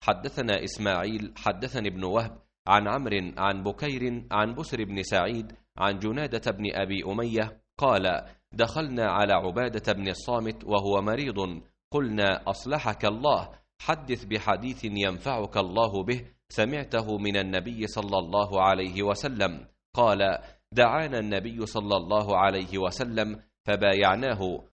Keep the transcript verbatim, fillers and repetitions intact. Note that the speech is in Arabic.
حدثنا إسماعيل حدثني ابن وهب عن عمرو عن بكير عن بسر بن سعيد عن جنادة بن أبي أمية قال: دخلنا على عبادة بن الصامت وهو مريض، قلنا: أصلحك الله، حدث بحديث ينفعك الله به سمعته من النبي صلى الله عليه وسلم. قال: دعانا النبي صلى الله عليه وسلم فبايعناه،